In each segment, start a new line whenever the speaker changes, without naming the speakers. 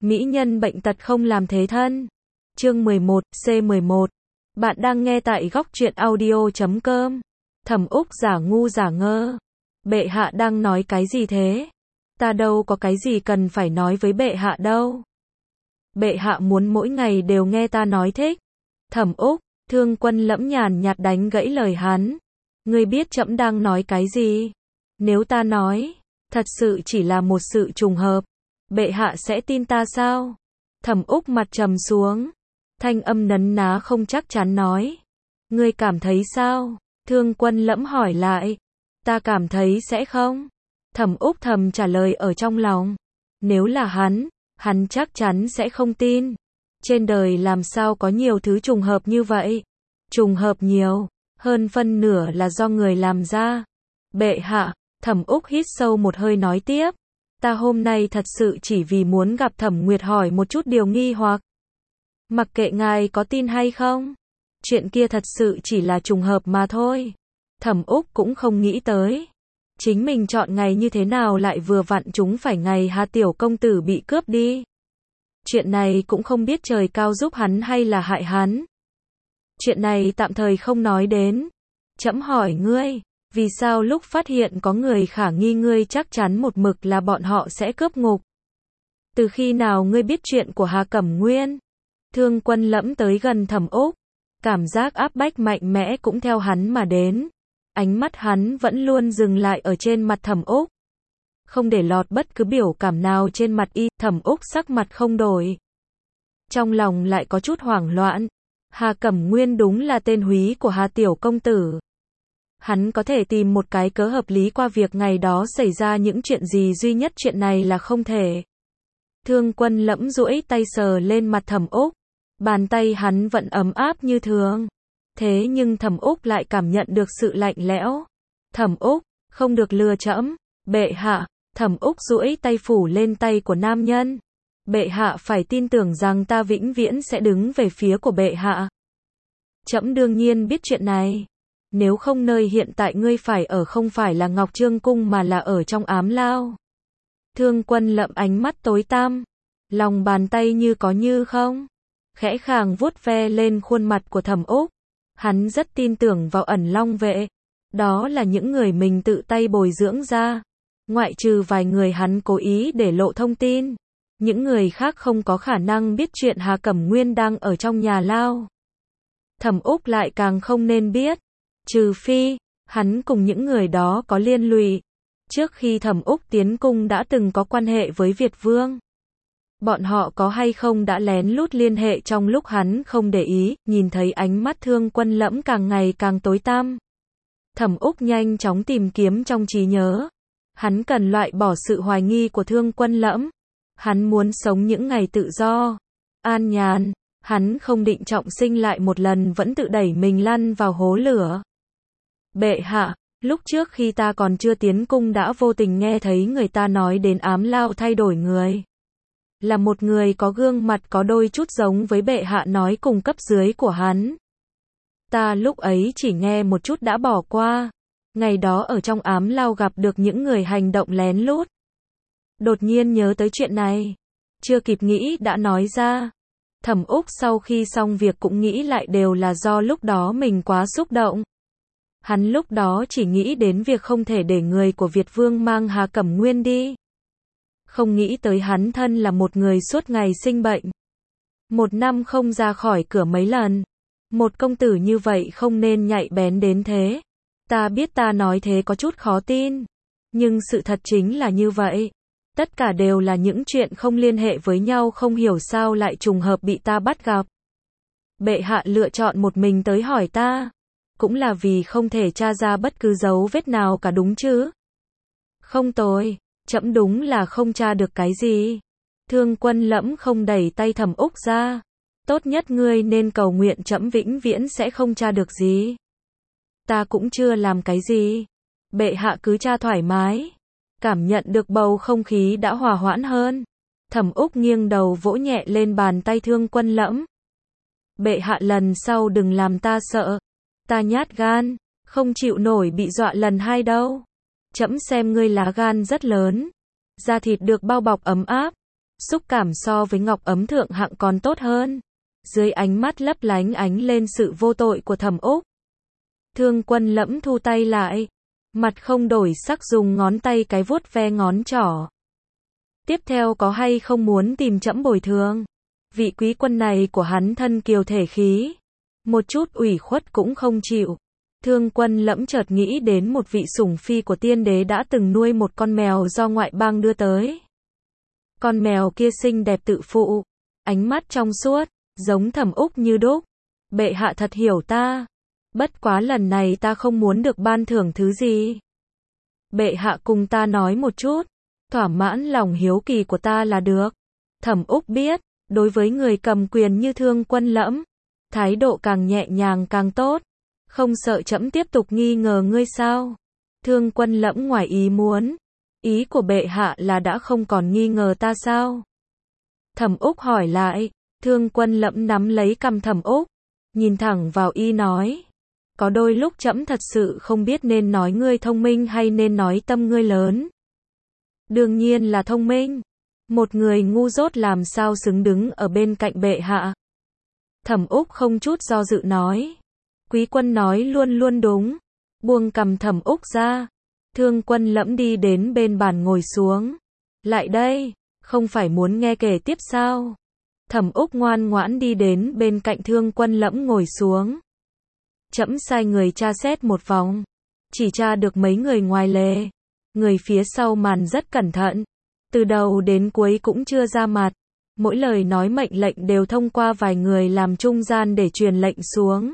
Mỹ nhân bệnh tật không làm thế thân. Chương 11, C11. Bạn đang nghe tại góc truyện audio.com. Thẩm Úc giả ngu giả ngơ. Bệ hạ đang nói cái gì thế? Ta đâu có cái gì cần phải nói với bệ hạ đâu. Bệ hạ muốn mỗi ngày đều nghe ta nói thích. Thẩm Úc, Thương Quân Lẫm nhàn nhạt đánh gãy lời hắn. Ngươi biết trẫm đang nói cái gì? Nếu ta nói, thật sự chỉ là một sự trùng hợp, bệ hạ sẽ tin ta sao? Thẩm Úc mặt trầm xuống, thanh âm nấn ná không chắc chắn nói. Ngươi cảm thấy sao? Thương Quân Lẫm hỏi lại. Ta cảm thấy sẽ không. Thẩm Úc thầm trả lời ở trong lòng. Nếu là hắn chắc chắn sẽ không tin. Trên đời làm sao có nhiều thứ trùng hợp như vậy? Trùng hợp nhiều, hơn phân nửa là do người làm ra. Bệ hạ, Thẩm Úc hít sâu một hơi nói tiếp. Ta hôm nay thật sự chỉ vì muốn gặp Thẩm Nguyệt hỏi một chút điều nghi hoặc. Mặc kệ ngài có tin hay không, chuyện kia thật sự chỉ là trùng hợp mà thôi. Thẩm Úc cũng không nghĩ tới. Chính mình chọn ngày như thế nào lại vừa vặn chúng phải ngày Hà Tiểu Công Tử bị cướp đi. Chuyện này cũng không biết trời cao giúp hắn hay là hại hắn. Chuyện này tạm thời không nói đến. Trẫm hỏi ngươi, vì sao lúc phát hiện có người khả nghi ngươi chắc chắn một mực là bọn họ sẽ cướp ngục? Từ khi nào ngươi biết chuyện của Hà Cẩm Nguyên? Thương Quân Lẫm tới gần Thẩm Úc, cảm giác áp bách mạnh mẽ cũng theo hắn mà đến. Ánh mắt hắn vẫn luôn dừng lại ở trên mặt Thẩm Úc, không để lọt bất cứ biểu cảm nào trên mặt y. Thẩm Úc sắc mặt không đổi, trong lòng lại có chút hoảng loạn. Hà Cẩm Nguyên đúng là tên húy của Hà Tiểu Công Tử. Hắn có thể tìm một cái cớ hợp lý qua việc ngày đó xảy ra những chuyện gì, duy nhất chuyện này là không thể. Thương Quân Lẫm duỗi tay sờ lên mặt Thẩm Úc, bàn tay hắn vẫn ấm áp như thường. Thế nhưng Thẩm Úc lại cảm nhận được sự lạnh lẽo. Thẩm Úc, không được lừa trẫm. Bệ hạ. Thẩm Úc duỗi tay phủ lên tay của nam nhân. Bệ hạ phải tin tưởng rằng ta vĩnh viễn sẽ đứng về phía của bệ hạ. Trẫm đương nhiên biết chuyện này. Nếu không nơi hiện tại ngươi phải ở không phải là Ngọc Trương Cung mà là ở trong ám lao. Thương Quân Lẫm ánh mắt tối tăm, lòng bàn tay như có như không, khẽ khàng vuốt ve lên khuôn mặt của Thẩm Úc. Hắn rất tin tưởng vào Ẩn Long vệ. Đó là những người mình tự tay bồi dưỡng ra. Ngoại trừ vài người hắn cố ý để lộ thông tin, những người khác không có khả năng biết chuyện Hà Cẩm Nguyên đang ở trong nhà lao. Thẩm Úc lại càng không nên biết, trừ phi hắn cùng những người đó có liên lụy. Trước khi Thẩm Úc tiến cung đã từng có quan hệ với Việt Vương. Bọn họ có hay không đã lén lút liên hệ trong lúc hắn không để ý. Nhìn thấy ánh mắt Thương Quân Lẫm càng ngày càng tối tăm, Thẩm Úc nhanh chóng tìm kiếm trong trí nhớ. Hắn cần loại bỏ sự hoài nghi của Thương Quân Lẫm. Hắn muốn sống những ngày tự do, an nhàn. Hắn không định trọng sinh lại một lần vẫn tự đẩy mình lăn vào hố lửa. Bệ hạ, lúc trước khi ta còn chưa tiến cung đã vô tình nghe thấy người ta nói đến ám lao thay đổi người. Là một người có gương mặt có đôi chút giống với bệ hạ nói cùng cấp dưới của hắn. Ta lúc ấy chỉ nghe một chút đã bỏ qua. Ngày đó ở trong ám lao gặp được những người hành động lén lút. Đột nhiên nhớ tới chuyện này, chưa kịp nghĩ đã nói ra. Thẩm Úc sau khi xong việc cũng nghĩ lại đều là do lúc đó mình quá xúc động. Hắn lúc đó chỉ nghĩ đến việc không thể để người của Việt Vương mang Hà Cẩm Nguyên đi. Không nghĩ tới hắn thân là một người suốt ngày sinh bệnh. Một năm không ra khỏi cửa mấy lần. Một công tử như vậy không nên nhạy bén đến thế. Ta biết ta nói thế có chút khó tin. Nhưng sự thật chính là như vậy. Tất cả đều là những chuyện không liên hệ với nhau, không hiểu sao lại trùng hợp bị ta bắt gặp. Bệ hạ lựa chọn một mình tới hỏi ta. Cũng là vì không thể tra ra bất cứ dấu vết nào cả đúng chứ? Không tồi, trẫm đúng là không tra được cái gì. Thương Quân Lẫm không đẩy tay Thẩm Úc ra. Tốt nhất ngươi nên cầu nguyện trẫm vĩnh viễn sẽ không tra được gì. Ta cũng chưa làm cái gì. Bệ hạ cứ tra thoải mái. Cảm nhận được bầu không khí đã hòa hoãn hơn. Thẩm Úc nghiêng đầu vỗ nhẹ lên bàn tay Thương Quân Lẫm. Bệ hạ lần sau đừng làm ta sợ. Ta nhát gan, không chịu nổi bị dọa lần hai đâu. Trẫm xem ngươi lá gan rất lớn. Da thịt được bao bọc ấm áp. xúc cảm so với ngọc ấm thượng hạng còn tốt hơn. Dưới ánh mắt lấp lánh ánh lên sự vô tội của Thẩm Úc. Thương Quân Lẫm thu tay lại, mặt không đổi sắc dùng ngón tay cái vuốt ve ngón trỏ. Tiếp theo có hay không muốn tìm trẫm bồi thường? Vị quý quân này của hắn thân kiều thể khí, một chút ủy khuất cũng không chịu. Thương Quân Lẫm chợt nghĩ đến một vị sủng phi của tiên đế đã từng nuôi một con mèo do ngoại bang đưa tới. Con mèo kia xinh đẹp tự phụ, ánh mắt trong suốt, giống Thẩm Úc như đúc. Bệ hạ thật hiểu ta. Bất quá lần này ta không muốn được ban thưởng thứ gì. Bệ hạ cùng ta nói một chút, thỏa mãn lòng hiếu kỳ của ta là được. Thẩm Úc biết, đối với người cầm quyền như Thương Quân Lẫm, thái độ càng nhẹ nhàng càng tốt. Không sợ trẫm tiếp tục nghi ngờ ngươi sao? Thương Quân Lẫm ngoài ý muốn. Ý của bệ hạ là đã không còn nghi ngờ ta sao? Thẩm Úc hỏi lại. Thương Quân Lẫm nắm lấy cằm Thẩm Úc, nhìn thẳng vào y nói. Có đôi lúc trẫm thật sự không biết nên nói ngươi thông minh hay nên nói tâm ngươi lớn. Đương nhiên là thông minh. Một người ngu dốt làm sao xứng đứng ở bên cạnh bệ hạ. Thẩm Úc không chút do dự nói. Quý quân nói luôn luôn đúng. Buông cằm Thẩm Úc ra. Thương Quân Lẫm đi đến bên bàn ngồi xuống. Lại đây, không phải muốn nghe kể tiếp sao? Thẩm Úc ngoan ngoãn đi đến bên cạnh Thương Quân Lẫm ngồi xuống. Trẫm sai người tra xét một vòng, chỉ tra được mấy người ngoài lề. Người phía sau màn rất cẩn thận, từ đầu đến cuối cũng chưa ra mặt. Mỗi lời nói mệnh lệnh đều thông qua vài người làm trung gian để truyền lệnh xuống.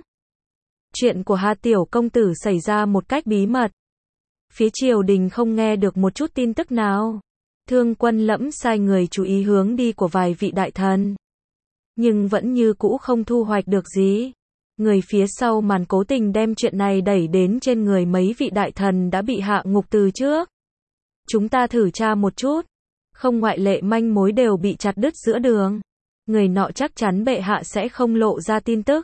Chuyện của Hà Tiểu công tử xảy ra một cách bí mật. Phía triều đình không nghe được một chút tin tức nào. Thương Quân Lẫm sai người chú ý hướng đi của vài vị đại thần, nhưng vẫn như cũ không thu hoạch được gì. Người phía sau màn cố tình đem chuyện này đẩy đến trên người mấy vị đại thần đã bị hạ ngục từ trước. Chúng ta thử tra một chút. Không ngoại lệ manh mối đều bị chặt đứt giữa đường. Người nọ chắc chắn bệ hạ sẽ không lộ ra tin tức.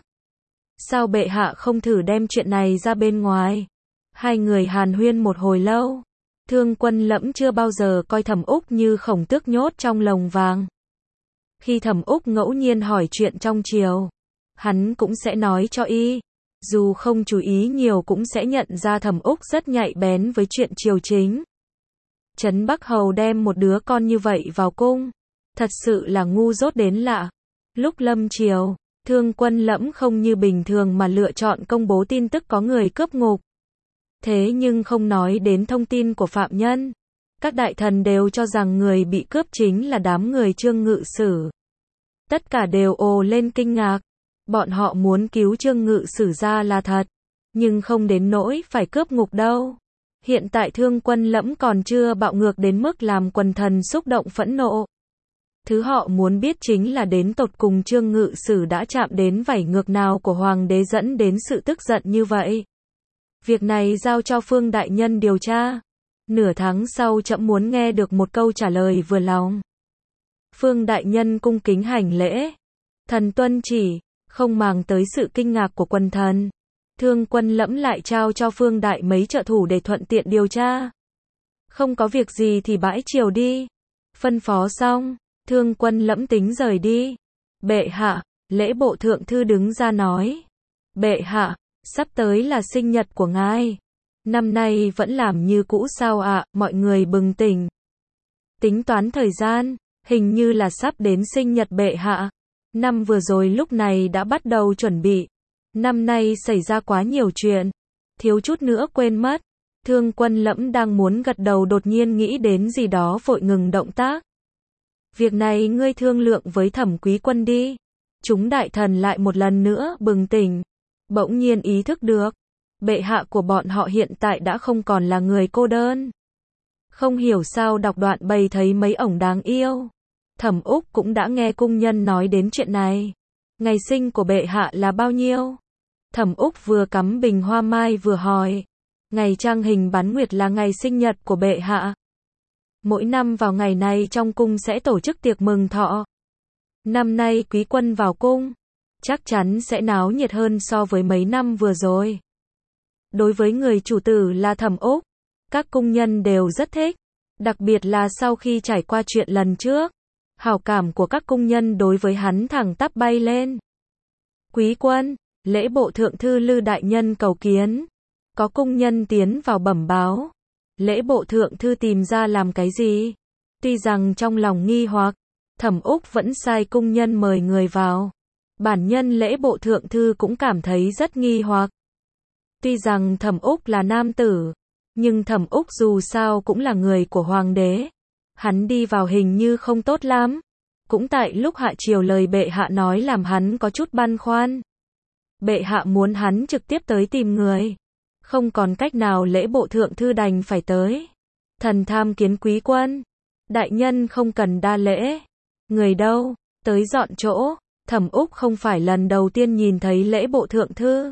Sao bệ hạ không thử đem chuyện này ra bên ngoài? Hai người hàn huyên một hồi lâu. Thương Quân Lẫm chưa bao giờ coi Thẩm Úc như khổng tước nhốt trong lồng vàng. Khi Thẩm Úc ngẫu nhiên hỏi chuyện trong triều, hắn cũng sẽ nói cho y. Dù không chú ý nhiều cũng sẽ nhận ra Thẩm Úc rất nhạy bén với chuyện triều chính. Trấn Bắc Hầu đem một đứa con như vậy vào cung, thật sự là ngu dốt đến lạ. Lúc lâm triều, Thương Quân Lẫm không như bình thường mà lựa chọn công bố tin tức có người cướp ngục. Thế nhưng không nói đến thông tin của phạm nhân. Các đại thần đều cho rằng người bị cướp chính là đám người Trương Ngự Sử. Tất cả đều ồ lên kinh ngạc. Bọn họ muốn cứu Trương Ngự Sử ra là thật, nhưng không đến nỗi phải cướp ngục đâu. Hiện tại Thương Quân Lẫm còn chưa bạo ngược đến mức làm quần thần xúc động phẫn nộ. Thứ họ muốn biết chính là đến tột cùng Trương Ngự Sử đã chạm đến vảy ngược nào của hoàng đế dẫn đến sự tức giận như vậy. Việc này giao cho Phương đại nhân điều tra. Nửa tháng sau trẫm muốn nghe được một câu trả lời vừa lòng. Phương đại nhân cung kính hành lễ. Thần tuân chỉ, không màng tới sự kinh ngạc của quần thần. Thương Quân Lẫm lại trao cho Phương đại mấy trợ thủ để thuận tiện điều tra. Không có việc gì thì bãi triều đi. Phân phó xong, Thương Quân Lẫm tính rời đi. Bệ hạ, lễ bộ thượng thư đứng ra nói. Bệ hạ, sắp tới là sinh nhật của ngài. Năm nay vẫn làm như cũ sao ạ? Mọi người bừng tỉnh. Tính toán thời gian, hình như là sắp đến sinh nhật bệ hạ. Năm vừa rồi lúc này đã bắt đầu chuẩn bị. Năm nay xảy ra quá nhiều chuyện, thiếu chút nữa quên mất. Thương Quân Lẫm đang muốn gật đầu đột nhiên nghĩ đến gì đó vội ngừng động tác. Việc này ngươi thương lượng với Thẩm quý quân đi. Chúng đại thần lại một lần nữa bừng tỉnh. Bỗng nhiên ý thức được, bệ hạ của bọn họ hiện tại đã không còn là người cô đơn. Không hiểu sao đọc đoạn bày thấy mấy ổng đáng yêu. Thẩm Úc cũng đã nghe cung nhân nói đến chuyện này. Ngày sinh của bệ hạ là bao nhiêu? Thẩm Úc vừa cắm bình hoa mai vừa hỏi. Ngày trăng hình bán nguyệt là ngày sinh nhật của bệ hạ. Mỗi năm vào ngày này trong cung sẽ tổ chức tiệc mừng thọ. Năm nay quý quân vào cung, chắc chắn sẽ náo nhiệt hơn so với mấy năm vừa rồi. Đối với người chủ tử là Thẩm Úc, các cung nhân đều rất thích. Đặc biệt là sau khi trải qua chuyện lần trước. Hảo cảm của các cung nhân đối với hắn thẳng tắp bay lên. Quý quân, lễ bộ thượng thư Lư đại nhân cầu kiến. Có cung nhân tiến vào bẩm báo. Lễ bộ thượng thư tìm ra làm cái gì? Tuy rằng trong lòng nghi hoặc, Thẩm Úc vẫn sai cung nhân mời người vào. Bản nhân lễ bộ thượng thư cũng cảm thấy rất nghi hoặc. Tuy rằng Thẩm Úc là nam tử, nhưng Thẩm Úc dù sao cũng là người của hoàng đế. Hắn đi vào hình như không tốt lắm. Cũng tại lúc hạ triều lời bệ hạ nói làm hắn có chút băn khoăn. Bệ hạ muốn hắn trực tiếp tới tìm người. Không còn cách nào lễ bộ thượng thư đành phải tới. Thần tham kiến quý quân. Đại nhân không cần đa lễ. Người đâu? Tới dọn chỗ. Thẩm Úc không phải lần đầu tiên nhìn thấy lễ bộ thượng thư.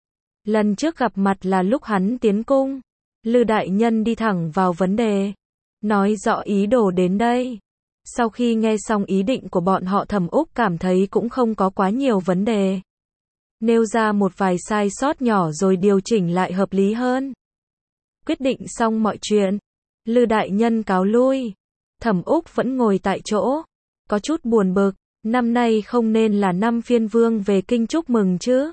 Lần trước gặp mặt là lúc hắn tiến cung. Lư đại nhân đi thẳng vào vấn đề. Nói rõ ý đồ đến đây. Sau khi nghe xong ý định của bọn họ, Thẩm Úc cảm thấy cũng không có quá nhiều vấn đề. Nêu ra một vài sai sót nhỏ rồi điều chỉnh lại hợp lý hơn. Quyết định xong mọi chuyện. Lư đại nhân cáo lui. Thẩm Úc vẫn ngồi tại chỗ. Có chút buồn bực. Năm nay không nên là năm phiên vương về kinh chúc mừng chứ.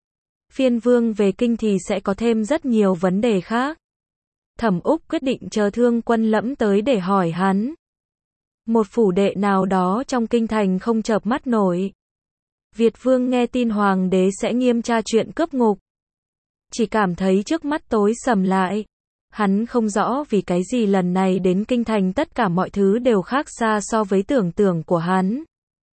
Phiên vương về kinh thì sẽ có thêm rất nhiều vấn đề khác. Thẩm Úc quyết định chờ Thương Quân Lẫm tới để hỏi hắn. Một phủ đệ nào đó trong kinh thành không chợp mắt nổi. Việt vương nghe tin hoàng đế sẽ nghiêm tra chuyện cướp ngục. Chỉ cảm thấy trước mắt tối sầm lại. Hắn không rõ vì cái gì lần này đến kinh thành tất cả mọi thứ đều khác xa so với tưởng tượng của hắn.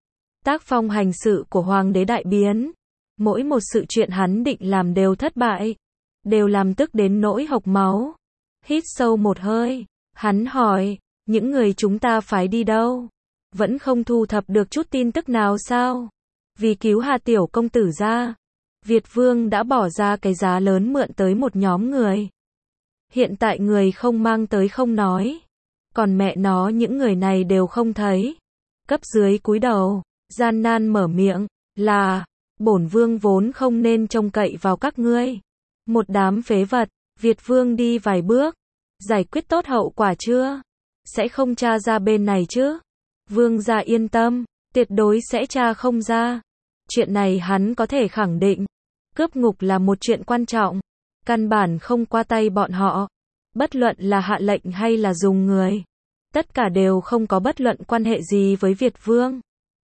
Tác phong hành sự của hoàng đế đại biến. Mỗi một sự chuyện hắn định làm đều thất bại. Đều làm tức đến nỗi hộc máu. Hít sâu một hơi. Hắn hỏi, những người chúng ta phái đi đâu? Vẫn không thu thập được chút tin tức nào sao? Vì cứu Hà tiểu công tử ra, Việt vương đã bỏ ra cái giá lớn mượn tới một nhóm người. Hiện tại người không mang tới không nói. Còn mẹ nó những người này đều không thấy. Cấp dưới cúi đầu, gian nan mở miệng, là, bổn vương vốn không nên trông cậy vào các ngươi. Một đám phế vật. Việt vương đi vài bước. Giải quyết tốt hậu quả chưa? Sẽ không tra ra bên này chứ? Vương gia yên tâm, tuyệt đối sẽ tra không ra. Chuyện này hắn có thể khẳng định. Cướp ngục là một chuyện quan trọng. Căn bản không qua tay bọn họ. Bất luận là hạ lệnh hay là dùng người. Tất cả đều không có bất luận quan hệ gì với Việt vương.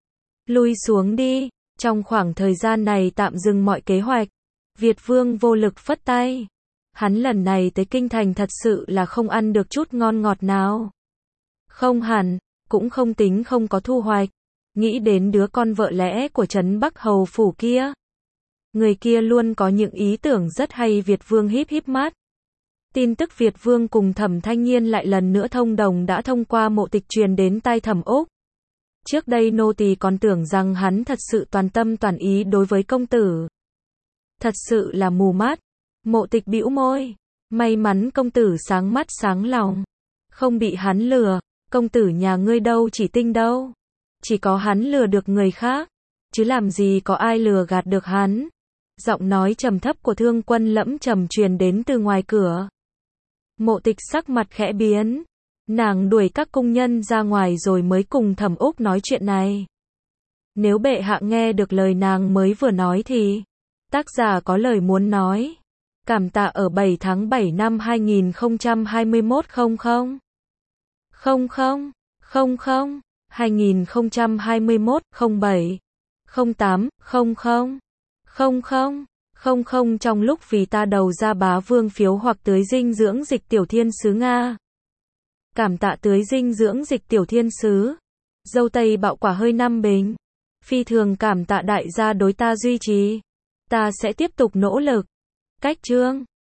Lui xuống đi. Trong khoảng thời gian này tạm dừng mọi kế hoạch. Việt vương vô lực phất tay. Hắn lần này tới kinh thành thật sự là không ăn được chút ngon ngọt nào. Không hẳn, cũng không tính không có thu hoạch. Nghĩ đến đứa con vợ lẽ của trấn Bắc Hầu phủ kia. Người kia luôn có những ý tưởng rất hay. Việt vương híp híp mắt. Tin tức Việt vương cùng Thẩm Thanh Nhiên lại lần nữa thông đồng đã thông qua mộ tịch truyền đến tai Thẩm Úc. Trước đây nô tỳ còn tưởng rằng hắn thật sự toàn tâm toàn ý đối với công tử. Thật sự là mù mắt. Mộ tịch bĩu môi. May mắn công tử sáng mắt sáng lòng. Không bị hắn lừa. Công tử nhà ngươi đâu chỉ tinh đâu. Chỉ có hắn lừa được người khác. Chứ làm gì có ai lừa gạt được hắn. Giọng nói trầm thấp của Thương Quân Lẫm trầm truyền đến từ ngoài cửa. Mộ tịch sắc mặt khẽ biến. Nàng đuổi các cung nhân ra ngoài rồi mới cùng Thẩm Úc nói chuyện này. Nếu bệ hạ nghe được lời nàng mới vừa nói thì tác giả có lời muốn nói. Cảm tạ ở 7 tháng 7 năm 2021 00 2021 07 08 00 trong lúc vì ta đầu ra bá vương phiếu hoặc tưới dinh dưỡng dịch tiểu thiên sứ Nga. Cảm tạ tưới dinh dưỡng dịch tiểu thiên sứ. Dâu tây bạo quả hơi 5 bình. Phi thường cảm tạ đại gia đối ta duy trì. Ta sẽ tiếp tục nỗ lực. Cách chương